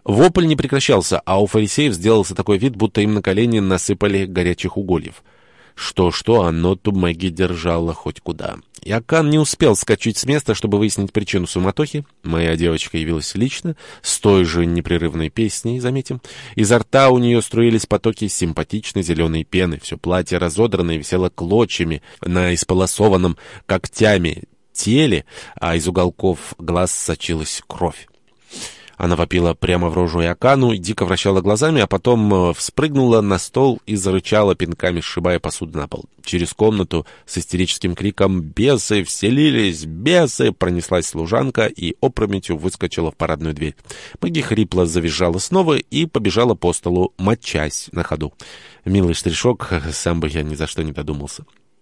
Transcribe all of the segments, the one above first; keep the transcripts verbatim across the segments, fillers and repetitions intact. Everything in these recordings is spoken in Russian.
Вопль не прекращался, а у фарисеев сделался такой вид, будто им на колени насыпали горячих угольев. Что-что, а ноту Мэгги держала хоть куда. Иоакан не успел скачать с места, чтобы выяснить причину суматохи. Моя девочка явилась лично, с той же непрерывной песней, заметим. Изо рта у нее струились потоки симпатичной зеленой пены. Все платье разодранное висело клочьями на исполосованном когтями теле, а из уголков глаз сочилась кровь. Она вопила прямо в рожу Иоакану, дико вращала глазами, а потом вспрыгнула на стол и зарычала, пинками сшибая посуду на пол. Через комнату с истерическим криком «Бесы! Вселились! Бесы!» пронеслась служанка и опрометью выскочила в парадную дверь. Мэгги хрипло завизжала снова и побежала по столу, мочась на ходу. Милый штришок, сам бы я ни за что не додумался.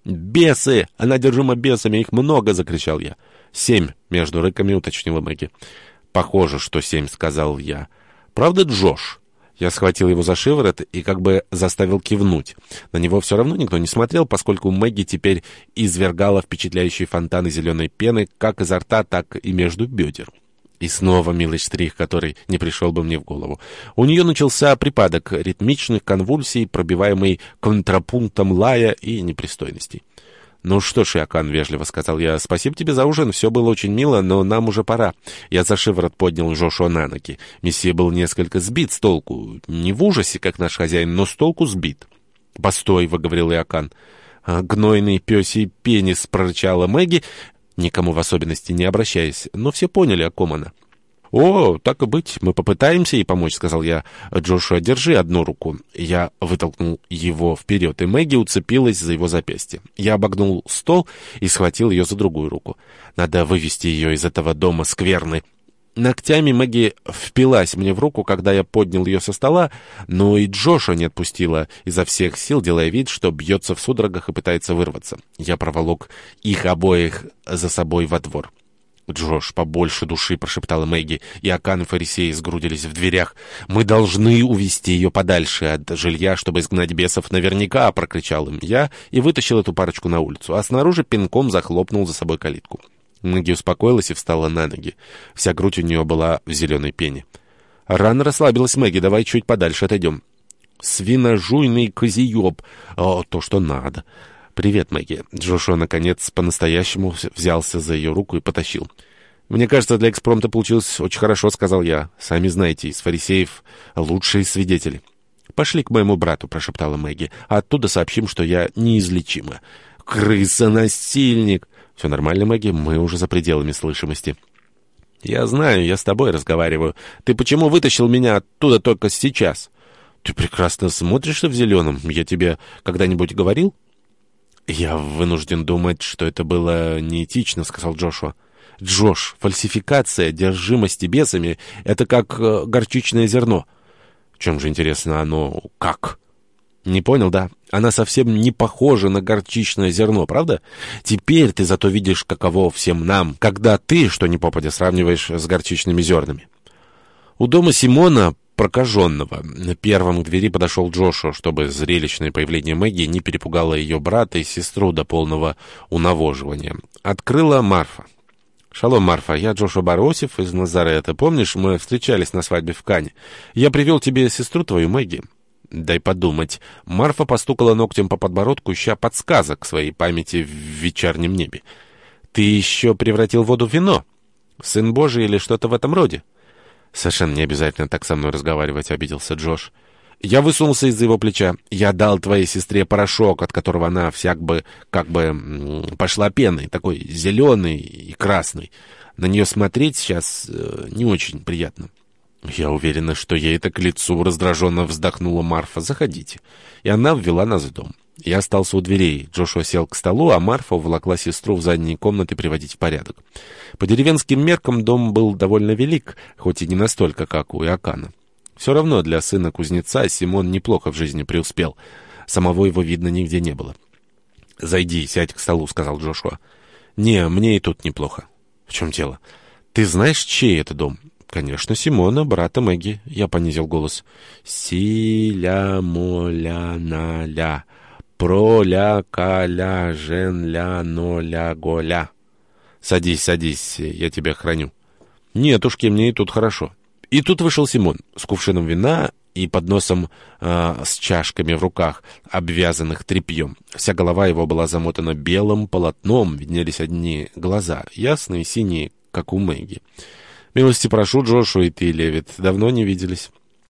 «Бесы! Она одержима бесами! Их много!» — закричал я. «Семь!» — между рыками уточнила Мэгги. «Похоже, что семь», — сказал я. «Правда, Джош?» Я схватил его за шиворот и как бы заставил кивнуть. На него все равно никто не смотрел, поскольку Мэгги теперь извергала впечатляющие фонтаны зеленой пены как изо рта, так и между бедер. И снова милый штрих, который не пришел бы мне в голову. У нее начался припадок ритмичных конвульсий, пробиваемый контрапунктом лая и непристойностей. «Ну что ж, Иоакан, — вежливо сказал я, — спасибо тебе за ужин, все было очень мило, но нам уже пора». Я за шиворот поднял Джошуа на ноги. Месье был несколько сбит с толку. Не в ужасе, как наш хозяин, но с толку сбит. «Постой, — выговорил Иоакан. «Гнойный пёсий пенис!» — прорычала Мэгги, никому в особенности не обращаясь, но все поняли, о ком она. «О, так и быть, мы попытаемся ей помочь», — сказал я. «Джошуа, держи одну руку». Я вытолкнул его вперед, и Мэгги уцепилась за его запястье. Я обогнул стол и схватил ее за другую руку. «Надо вывести ее из этого дома скверны». Ногтями Мэгги впилась мне в руку, когда я поднял ее со стола, но и Джошуа не отпустила изо всех сил, делая вид, что бьется в судорогах и пытается вырваться. Я проволок их обоих за собой во двор. «Джош, побольше души!» — прошептала Мэгги. Иоакан и фарисеи сгрудились в дверях. «Мы должны увести ее подальше от жилья, чтобы изгнать бесов наверняка!» — прокричал им я и вытащил эту парочку на улицу, а снаружи пинком захлопнул за собой калитку. Мэгги успокоилась и встала на ноги. Вся грудь у нее была в зеленой пене. «Рано расслабилась, Мэгги, давай чуть подальше отойдем». «Свиножуйный козееб! О, то, что надо!» «Привет, Мэгги». Джошуа, наконец, по-настоящему взялся за ее руку и потащил. «Мне кажется, для экспромта получилось очень хорошо», — сказал я. «Сами знаете, из фарисеев лучшие свидетели». «Пошли к моему брату», — прошептала Мэгги. «А оттуда сообщим, что я неизлечима». «Крыса-насильник!» «Все нормально, Мэгги, мы уже за пределами слышимости». «Я знаю, я с тобой разговариваю. Ты почему вытащил меня оттуда только сейчас?» «Ты прекрасно смотришься в зеленом. Я тебе когда-нибудь говорил?» «Я вынужден думать, что это было неэтично», — сказал Джошуа. «Джош, фальсификация одержимости бесами — это как э, горчичное зерно». «В чем же, интересно, оно как?» «Не понял, да? Она совсем не похожа на горчичное зерно, правда? Теперь ты зато видишь, каково всем нам, когда ты, что ни попадя, сравниваешь с горчичными зернами». У дома Симона, прокаженного, первым к двери подошел Джошуа, чтобы зрелищное появление Мэгги не перепугало ее брата и сестру до полного унавоживания. Открыла Марфа. «Шалом, Марфа, я Джошуа Баросев из Назарета. Помнишь, мы встречались на свадьбе в Кане? Я привел тебе сестру твою, Мэгги». «Дай подумать». Марфа постукала ногтем по подбородку, ища подсказок своей памяти в вечернем небе. «Ты еще превратил воду в вино? Сын Божий или что-то в этом роде?» «Совершенно не обязательно так со мной разговаривать», — обиделся Джош. Я высунулся из-за его плеча. «Я дал твоей сестре порошок, от которого она всяк бы, как бы, пошла пеной, такой зеленый и красный. На нее смотреть сейчас э, не очень приятно». «Я уверена, что ей это к лицу», — раздраженно вздохнула Марфа. «Заходите». И она ввела нас в дом. Я остался у дверей. Джошуа сел к столу, а Марфа уволокла сестру в задние комнаты приводить в порядок. По деревенским меркам дом был довольно велик, хоть и не настолько, как у Иоакана. Все равно для сына кузнеца Симон неплохо в жизни преуспел. Самого его видно нигде не было. «Зайди, сядь к столу», — сказал Джошуа. «Не, мне и тут неплохо». «В чем дело? Ты знаешь, чей это дом?» «Конечно, Симона, брата Мэгги». Я понизил голос. «Си-ля-мо-ля-на-ля. Про-ля-ка-ля-жен-ля-но-ля-голя». «Садись, садись, я тебя храню». «Нет уж, мне и тут хорошо». И тут вышел Симон с кувшином вина и подносом э, с чашками в руках, обвязанных тряпьем. Вся голова его была замотана белым полотном, виднелись одни глаза, ясные, синие, как у Мэгги. «Милости прошу, Джошуа и ты, Левит, давно не виделись».